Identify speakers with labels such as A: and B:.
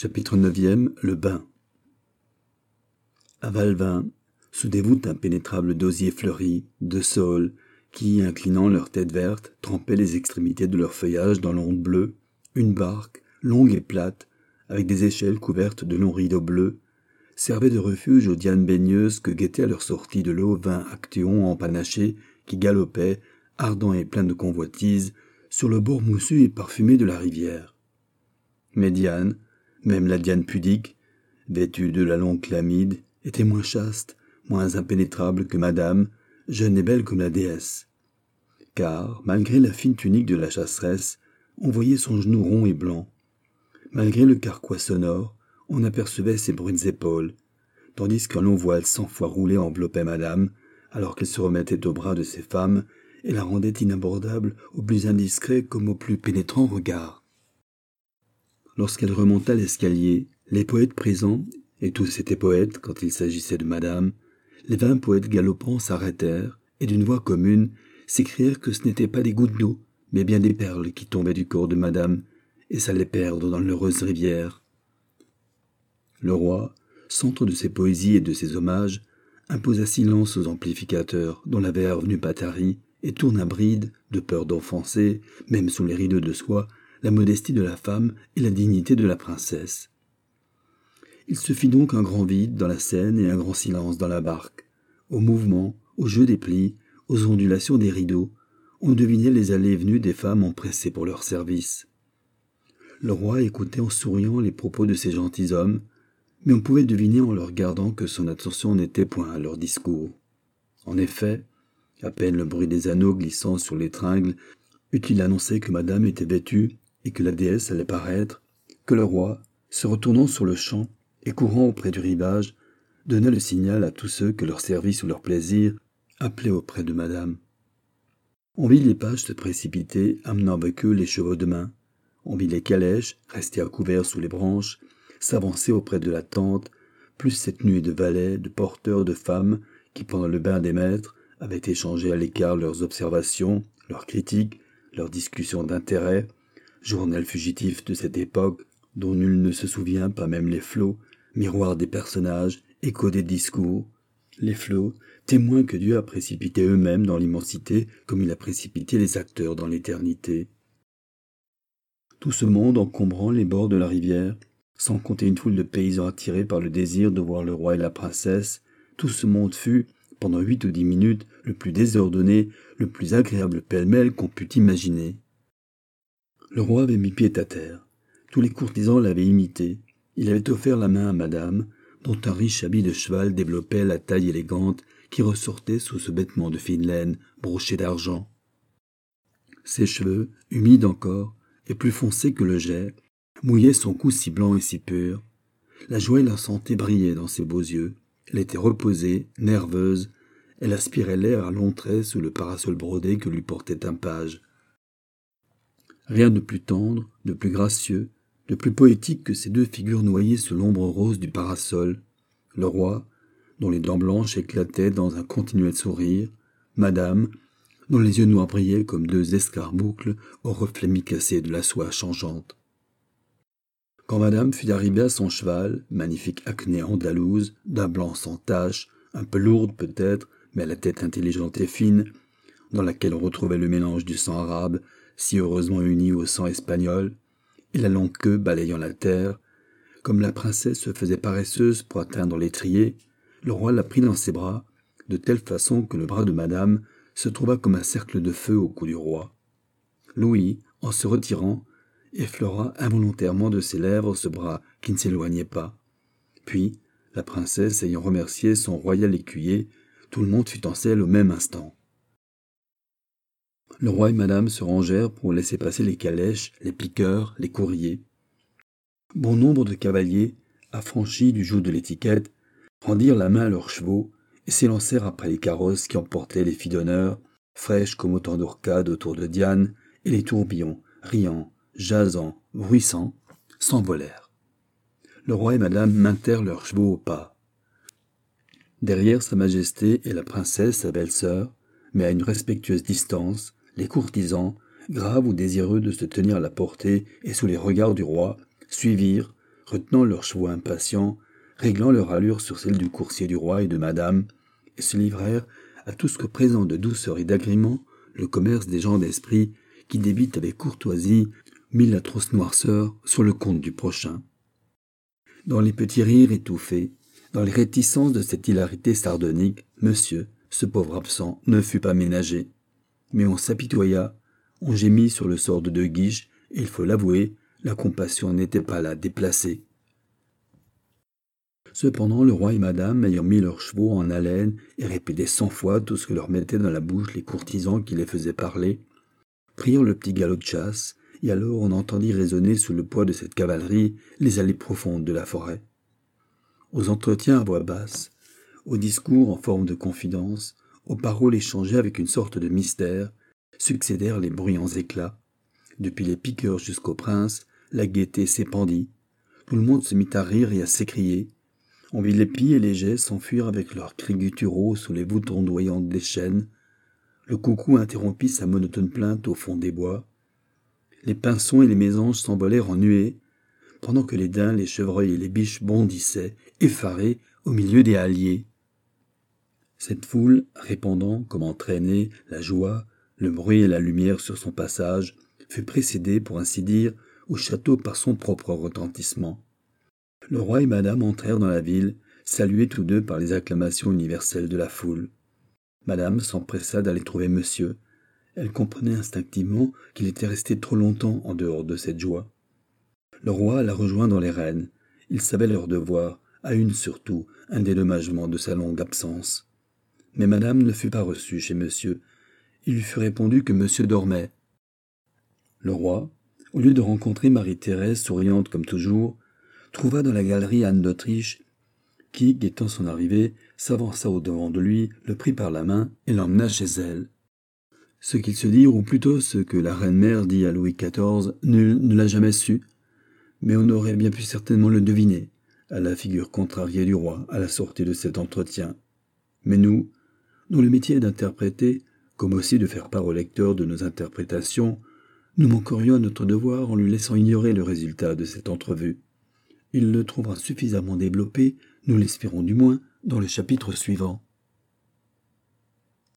A: Chapitre 9e. Le bain. À Valvin se dévoue impénétrable d'osiers fleuris, de saules, qui, inclinant leur tête verte, trempaient les extrémités de leur feuillage dans l'onde bleue, une barque, longue et plate, avec des échelles couvertes de longs rideaux bleus, servait de refuge aux dianes baigneuses que guettaient à leur sortie de l'eau 20 actéons empanachés qui galopaient, ardents et pleins de convoitise, sur le bord moussu et parfumé de la rivière. Mais Diane, même la Diane pudique, vêtue de la longue chlamyde, était moins chaste, moins impénétrable que Madame, jeune et belle comme la déesse. Car, malgré la fine tunique de la chasseresse, on voyait son genou rond et blanc. Malgré le carquois sonore, on apercevait ses brunes épaules, tandis qu'un long voile 100 fois roulé enveloppait Madame, alors qu'elle se remettait aux bras de ses femmes et la rendait inabordable au plus indiscret comme au plus pénétrant regard. Lorsqu'elle remonta l'escalier, les poètes présents, et tous étaient poètes quand il s'agissait de Madame, les 20 poètes galopants s'arrêtèrent et d'une voix commune s'écrièrent que ce n'étaient pas des gouttes d'eau, mais bien des perles qui tombaient du corps de Madame et s'allaient perdre dans l'heureuse rivière. Le roi, centre de ses poésies et de ses hommages, imposa silence aux amplificateurs dont la verve n'eût pas tari et tourne à bride, de peur d'offenser, même sous les rideaux de soie, la modestie de la femme et la dignité de la princesse. Il se fit donc un grand vide dans la scène et un grand silence dans la barque. Au mouvement, au jeu des plis, aux ondulations des rideaux, on devinait les allées et venues des femmes empressées pour leur service. Le roi écoutait en souriant les propos de ces gentilshommes, mais on pouvait deviner en le regardant que son attention n'était point à leur discours. En effet, à peine le bruit des anneaux glissant sur les tringles eut-il annoncé que Madame était vêtue et que la déesse allait paraître, que le roi, se retournant sur le champ et courant auprès du rivage, donna le signal à tous ceux que leur service ou leur plaisir appelait auprès de Madame. On vit les pages se précipiter, amenant avec eux les chevaux de main. On vit les calèches, restées à couvert sous les branches, s'avancer auprès de la tente, plus cette nuée de valets, de porteurs, de femmes, qui pendant le bain des maîtres avaient échangé à l'écart leurs observations, leurs critiques, leurs discussions d'intérêt, journal fugitif de cette époque dont nul ne se souvient, pas même les flots, miroir des personnages, écho des discours. Les flots, témoins que Dieu a précipités eux-mêmes dans l'immensité comme il a précipité les acteurs dans l'éternité. Tout ce monde encombrant les bords de la rivière, sans compter une foule de paysans attirés par le désir de voir le roi et la princesse, tout ce monde fut, pendant 8 ou 10 minutes, le plus désordonné, le plus agréable pêle-mêle qu'on pût imaginer. Le roi avait mis pied à terre. Tous les courtisans l'avaient imité. Il avait offert la main à Madame, dont un riche habit de cheval développait la taille élégante qui ressortait sous ce vêtement de fine laine broché d'argent. Ses cheveux, humides encore, et plus foncés que le jais, mouillaient son cou si blanc et si pur. La joie et la santé brillaient dans ses beaux yeux. Elle était reposée, nerveuse. Elle aspirait l'air à longs traits sous le parasol brodé que lui portait un page. Rien de plus tendre, de plus gracieux, de plus poétique que ces deux figures noyées sous l'ombre rose du parasol. Le roi, dont les dents blanches éclataient dans un continuel sourire, Madame, dont les yeux noirs brillaient comme deux escarboucles au reflet micacé de la soie changeante. Quand Madame fut arrivée à son cheval, magnifique acné andalouse, d'un blanc sans tache, un peu lourde peut-être, mais à la tête intelligente et fine, dans laquelle on retrouvait le mélange du sang arabe, si heureusement uni au sang espagnol, et la longue queue balayant la terre, comme la princesse se faisait paresseuse pour atteindre l'étrier, le roi la prit dans ses bras, de telle façon que le bras de Madame se trouva comme un cercle de feu au cou du roi. Louis, en se retirant, effleura involontairement de ses lèvres ce bras qui ne s'éloignait pas. Puis, la princesse ayant remercié son royal écuyer, tout le monde fut en selle au même instant. Le roi et Madame se rangèrent pour laisser passer les calèches, les piqueurs, les courriers. Bon nombre de cavaliers, affranchis du joug de l'étiquette, rendirent la main à leurs chevaux et s'élancèrent après les carrosses qui emportaient les filles d'honneur, fraîches comme autant d'orcades autour de Diane, et les tourbillons, riants, jasants, bruissants, s'envolèrent. Le roi et Madame maintenirent leurs chevaux au pas. Derrière Sa Majesté et la princesse, sa belle-sœur, mais à une respectueuse distance, les courtisans, graves ou désireux de se tenir à la portée et sous les regards du roi, suivirent, retenant leurs chevaux impatients, réglant leur allure sur celle du coursier du roi et de madame, et se livrèrent à tout ce que présente de douceur et d'agrément le commerce des gens d'esprit qui débitent avec courtoisie mille atroces noirceurs sur le compte du prochain. Dans les petits rires étouffés, dans les réticences de cette hilarité sardonique, monsieur, ce pauvre absent, ne fut pas ménagé. Mais on s'apitoya, on gémit sur le sort de De Guiche, et il faut l'avouer, la compassion n'était pas là déplacée. Cependant, le roi et madame, ayant mis leurs chevaux en haleine et répété 100 fois tout ce que leur mettaient dans la bouche les courtisans qui les faisaient parler, prirent le petit galop de chasse, et alors on entendit résonner sous le poids de cette cavalerie les allées profondes de la forêt. Aux entretiens à voix basse, aux discours en forme de confidence, aux paroles échangées avec une sorte de mystère, succédèrent les bruyants éclats. Depuis les piqueurs jusqu'au prince, la gaieté s'épandit. Tout le monde se mit à rire et à s'écrier. On vit les pies et les jets s'enfuir avec leurs cris gutturaux sous les voûtes ondoyantes des chênes. Le coucou interrompit sa monotone plainte au fond des bois. Les pinsons et les mésanges s'envolèrent en nuées, pendant que les daims, les chevreuils et les biches bondissaient, effarés, au milieu des halliers. Cette foule, répandant, comme entraînée, la joie, le bruit et la lumière sur son passage, fut précédée, pour ainsi dire, au château par son propre retentissement. Le roi et madame entrèrent dans la ville, salués tous deux par les acclamations universelles de la foule. Madame s'empressa d'aller trouver monsieur. Elle comprenait instinctivement qu'il était resté trop longtemps en dehors de cette joie. Le roi la rejoint dans les rênes. Il savait leur devoir, à une surtout, un dédommagement de sa longue absence. Mais madame ne fut pas reçue chez monsieur. Il lui fut répondu que monsieur dormait. Le roi, au lieu de rencontrer Marie-Thérèse, souriante comme toujours, trouva dans la galerie Anne d'Autriche, qui, guettant son arrivée, s'avança au-devant de lui, le prit par la main et l'emmena chez elle. Ce qu'ils se dirent, ou plutôt ce que la reine-mère dit à Louis XIV, nul ne l'a jamais su, mais on aurait bien pu certainement le deviner, à la figure contrariée du roi, à la sortie de cet entretien. Mais nous, dont le métier est d'interpréter, comme aussi de faire part au lecteur de nos interprétations, nous manquerions à notre devoir en lui laissant ignorer le résultat de cette entrevue. Il le trouvera suffisamment développé, nous l'espérons du moins, dans le chapitre suivant.